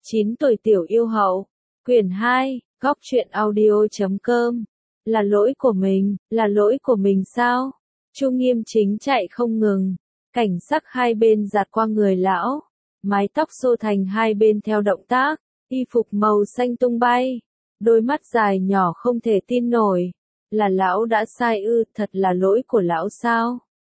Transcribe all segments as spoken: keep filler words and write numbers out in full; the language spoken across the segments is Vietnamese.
chín tuổi tiểu yêu hậu, quyển hai, góc truyện audio chấm com. Là lỗi của mình, là lỗi của mình sao? Chu Nghiêm Chính chạy không ngừng, cảnh sắc hai bên giạt qua người lão, mái tóc xô thành hai bên theo động tác, y phục màu xanh tung bay, đôi mắt dài nhỏ không thể tin nổi, là lão đã sai ư, thật là lỗi của lão sao?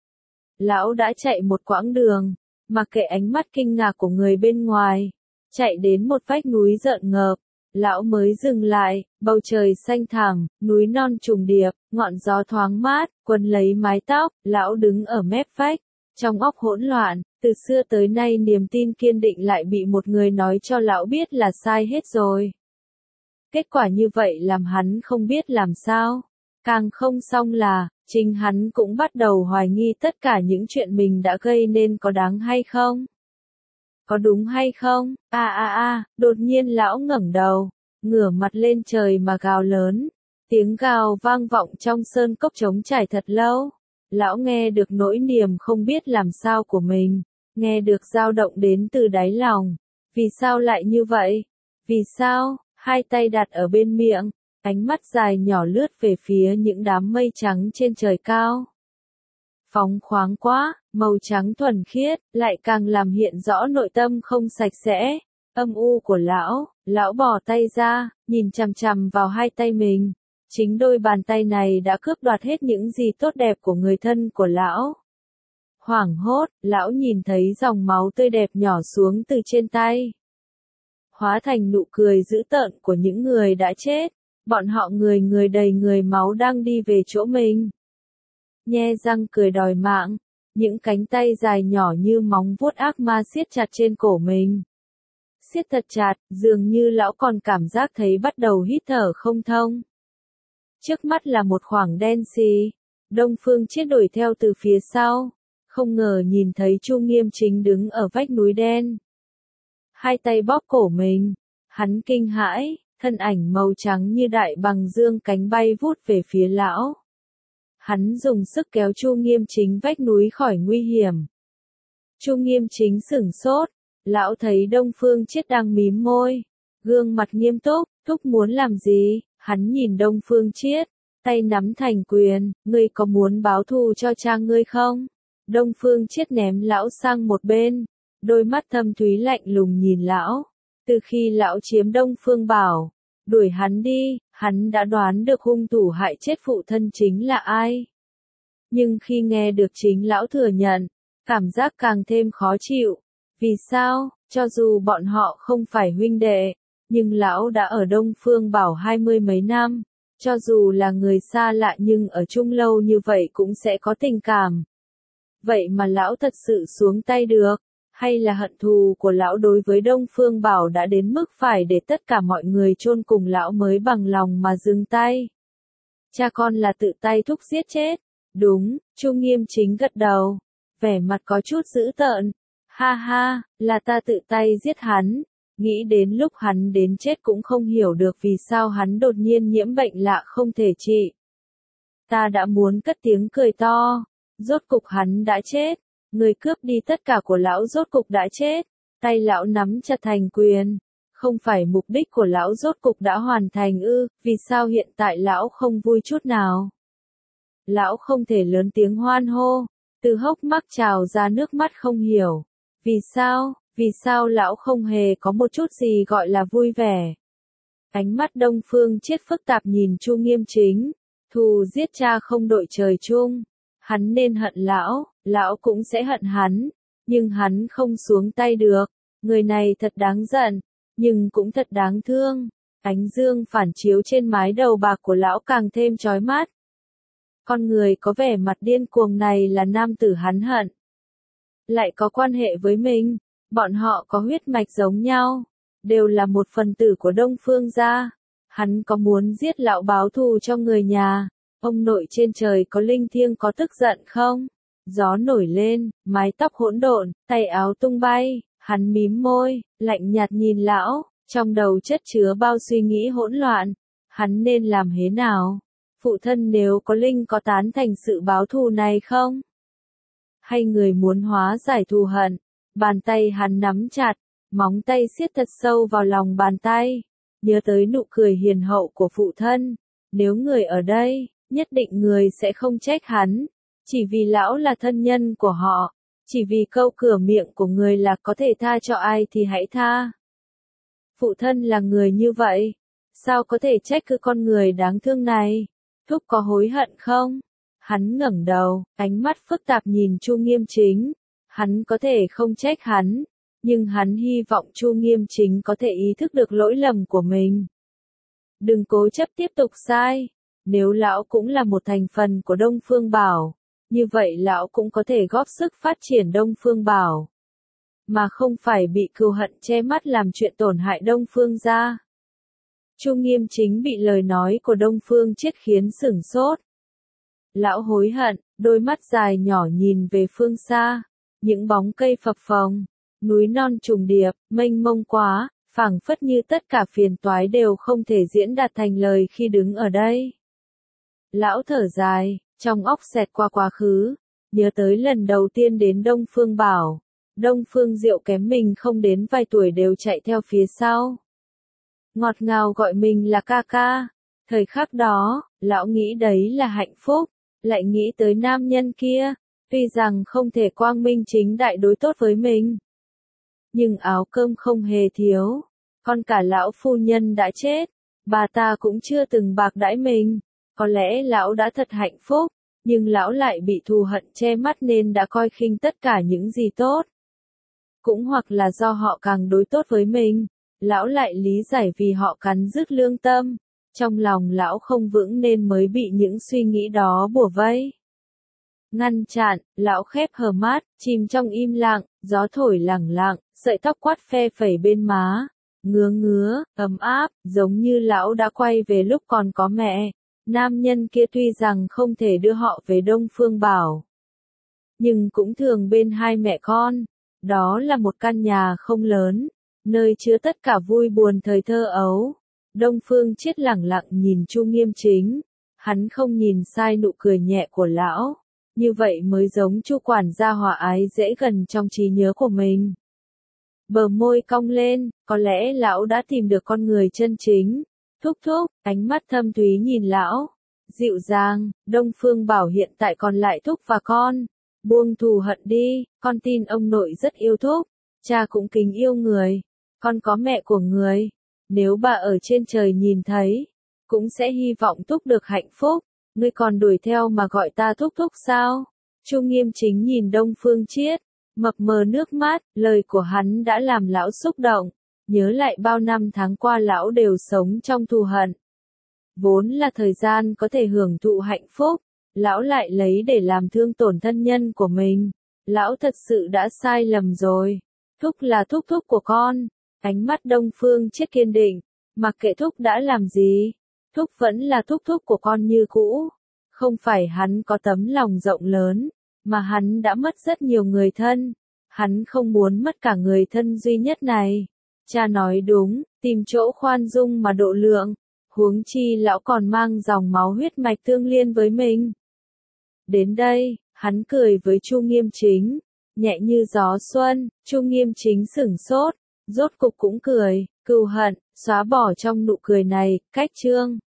Lão đã chạy một quãng đường, mặc kệ ánh mắt kinh ngạc của người bên ngoài, chạy đến một vách núi rợn ngợp, lão mới dừng lại, bầu trời xanh thẳm, núi non trùng điệp, ngọn gió thoáng mát, quấn lấy mái tóc, lão đứng ở mép vách, trong óc hỗn loạn, từ xưa tới nay niềm tin kiên định lại bị một người nói cho lão biết là sai hết rồi. Kết quả như vậy làm hắn không biết làm sao, càng không xong là, chính hắn cũng bắt đầu hoài nghi tất cả những chuyện mình đã gây nên có đáng hay không. Có đúng hay không? A a a, đột nhiên lão ngẩng đầu, ngửa mặt lên trời mà gào lớn. Tiếng gào vang vọng trong sơn cốc trống trải thật lâu. Lão nghe được nỗi niềm không biết làm sao của mình, nghe được dao động đến từ đáy lòng. Vì sao lại như vậy? Vì sao? Hai tay đặt ở bên miệng, ánh mắt dài nhỏ lướt về phía những đám mây trắng trên trời cao. Phóng khoáng quá, màu trắng thuần khiết, lại càng làm hiện rõ nội tâm không sạch sẽ, âm u của lão. Lão bỏ tay ra, nhìn chằm chằm vào hai tay mình. Chính đôi bàn tay này đã cướp đoạt hết những gì tốt đẹp của người thân của lão. Hoảng hốt, lão nhìn thấy dòng máu tươi đẹp nhỏ xuống từ trên tay, hóa thành nụ cười dữ tợn của những người đã chết. Bọn họ người người đầy người máu đang đi về chỗ mình, nhe răng cười đòi mạng, những cánh tay dài nhỏ như móng vuốt ác ma siết chặt trên cổ mình. Siết thật chặt, dường như lão còn cảm giác thấy bắt đầu hít thở không thông. Trước mắt là một khoảng đen xì, Đông Phương Chiết đuổi theo từ phía sau, không ngờ nhìn thấy Chu Nghiêm Chính đứng ở vách núi đen. Hai tay bóp cổ mình, hắn kinh hãi, thân ảnh màu trắng như đại bằng dương cánh bay vút về phía lão. Hắn dùng sức kéo Chu Nghiêm Chính vách núi khỏi nguy hiểm. Chu Nghiêm Chính sửng sốt, lão thấy Đông Phương Chiết đang mím môi, gương mặt nghiêm túc, thúc muốn làm gì? Hắn nhìn Đông Phương Chiết, tay nắm thành quyền, ngươi có muốn báo thù cho cha ngươi không? Đông Phương Chiết ném lão sang một bên, đôi mắt thâm thúy lạnh lùng nhìn lão. Từ khi lão chiếm Đông Phương Bảo, đuổi hắn đi, hắn đã đoán được hung thủ hại chết phụ thân chính là ai. Nhưng khi nghe được chính lão thừa nhận, cảm giác càng thêm khó chịu. Vì sao? Cho dù bọn họ không phải huynh đệ, nhưng lão đã ở Đông Phương Bảo hai mươi mấy năm, cho dù là người xa lạ nhưng ở chung lâu như vậy cũng sẽ có tình cảm. Vậy mà lão thật sự xuống tay được, hay là hận thù của lão đối với Đông Phương Bảo đã đến mức phải để tất cả mọi người chôn cùng lão mới bằng lòng mà dừng tay? Cha con là tự tay thúc giết chết. Đúng, Chu Nghiêm Chính gật đầu, vẻ mặt có chút dữ tợn. Ha ha, là ta tự tay giết hắn. Nghĩ đến lúc hắn đến chết cũng không hiểu được vì sao hắn đột nhiên nhiễm bệnh lạ không thể trị. Ta đã muốn cất tiếng cười to. Rốt cục hắn đã chết. Người cướp đi tất cả của lão rốt cục đã chết. Tay lão nắm chặt thành quyền. Không phải mục đích của lão rốt cục đã hoàn thành ư? Vì sao hiện tại lão không vui chút nào? Lão không thể lớn tiếng hoan hô. Từ hốc mắt trào ra nước mắt không hiểu. Vì sao? Vì sao lão không hề có một chút gì gọi là vui vẻ? Ánh mắt Đông Phương Chiết phức tạp nhìn Chu Nghiêm Chính. Thù giết cha không đội trời chung. Hắn nên hận lão, lão cũng sẽ hận hắn. Nhưng hắn không xuống tay được. Người này thật đáng giận, nhưng cũng thật đáng thương. Ánh dương phản chiếu trên mái đầu bạc của lão càng thêm chói mắt. Con người có vẻ mặt điên cuồng này là nam tử hắn hận. Lại có quan hệ với mình. Bọn họ có huyết mạch giống nhau, đều là một phần tử của Đông Phương gia. Hắn có muốn giết lão báo thù cho người nhà? Ông nội trên trời có linh thiêng có tức giận không? Gió nổi lên, mái tóc hỗn độn, tay áo tung bay, hắn mím môi, lạnh nhạt nhìn lão, trong đầu chất chứa bao suy nghĩ hỗn loạn. Hắn nên làm thế nào? Phụ thân nếu có linh có tán thành sự báo thù này không? Hay người muốn hóa giải thù hận? Bàn tay hắn nắm chặt, móng tay siết thật sâu vào lòng bàn tay, nhớ tới nụ cười hiền hậu của phụ thân, nếu người ở đây, nhất định người sẽ không trách hắn, chỉ vì lão là thân nhân của họ, chỉ vì câu cửa miệng của người là có thể tha cho ai thì hãy tha. Phụ thân là người như vậy, sao có thể trách cứ con người đáng thương này? Thúc có hối hận không? Hắn ngẩng đầu, ánh mắt phức tạp nhìn Chu Nghiêm Chính. Hắn có thể không trách hắn, nhưng hắn hy vọng Chu Nghiêm Chính có thể ý thức được lỗi lầm của mình. Đừng cố chấp tiếp tục sai. Nếu lão cũng là một thành phần của Đông Phương Bảo, như vậy lão cũng có thể góp sức phát triển Đông Phương Bảo, mà không phải bị cừu hận che mắt làm chuyện tổn hại Đông Phương gia. Chu Nghiêm Chính bị lời nói của Đông Phương Chiết khiến sửng sốt. Lão hối hận, đôi mắt dài nhỏ nhìn về phương xa, những bóng cây phập phồng, núi non trùng điệp, mênh mông quá, phảng phất như tất cả phiền toái đều không thể diễn đạt thành lời khi đứng ở đây. Lão thở dài, trong óc xẹt qua quá khứ, nhớ tới lần đầu tiên đến Đông Phương Bảo, Đông Phương Diệu kém mình không đến vài tuổi đều chạy theo phía sau. Ngọt ngào gọi mình là ca ca. Thời khắc đó, lão nghĩ đấy là hạnh phúc, lại nghĩ tới nam nhân kia, tuy rằng không thể quang minh chính đại đối tốt với mình. Nhưng áo cơm không hề thiếu, con cả lão phu nhân đã chết, bà ta cũng chưa từng bạc đãi mình, có lẽ lão đã thật hạnh phúc, nhưng lão lại bị thù hận che mắt nên đã coi khinh tất cả những gì tốt. Cũng hoặc là do họ càng đối tốt với mình, lão lại lý giải vì họ cắn rứt lương tâm, trong lòng lão không vững nên mới bị những suy nghĩ đó bủa vây. Ngăn chặn, lão khép hờ mắt, chìm trong im lặng, gió thổi lẳng lặng, sợi tóc quát phe phẩy bên má, ngứa ngứa, ấm áp, giống như lão đã quay về lúc còn có mẹ. Nam nhân kia tuy rằng không thể đưa họ về Đông Phương Bảo, nhưng cũng thường bên hai mẹ con. Đó là một căn nhà không lớn, nơi chứa tất cả vui buồn thời thơ ấu. Đông Phương Chiết lẳng lặng nhìn Chu Nghiêm Chính, hắn không nhìn sai nụ cười nhẹ của lão, như vậy mới giống Chu quản gia hòa ái dễ gần trong trí nhớ của mình. Bờ môi cong lên, có lẽ lão đã tìm được con người chân chính. Thúc thúc, ánh mắt thâm thúy nhìn lão, dịu dàng. Đông Phương Bảo hiện tại còn lại thúc và con, buông thù hận đi, con tin ông nội rất yêu thúc, cha cũng kính yêu người, con có mẹ của người, nếu bà ở trên trời nhìn thấy, cũng sẽ hy vọng thúc được hạnh phúc, ngươi còn đuổi theo mà gọi ta thúc thúc sao? Chu Nghiêm Chính nhìn Đông Phương Chiết, mập mờ nước mắt, lời của hắn đã làm lão xúc động, nhớ lại bao năm tháng qua lão đều sống trong thù hận. Vốn là thời gian có thể hưởng thụ hạnh phúc, lão lại lấy để làm thương tổn thân nhân của mình. Lão thật sự đã sai lầm rồi. Thúc là thúc thúc của con. Ánh mắt Đông Phương Chiết kiên định. Mặc kệ thúc đã làm gì, thúc vẫn là thúc thúc của con như cũ. Không phải hắn có tấm lòng rộng lớn, mà hắn đã mất rất nhiều người thân. Hắn không muốn mất cả người thân duy nhất này. Cha nói đúng, tìm chỗ khoan dung mà độ lượng. Huống chi lão còn mang dòng máu huyết mạch tương liên với mình. Đến đây, hắn cười với Chu Nghiêm Chính, nhẹ như gió xuân. Chu Nghiêm Chính sửng sốt, rốt cục cũng cười, cừu hận xóa bỏ trong nụ cười này. Cách chương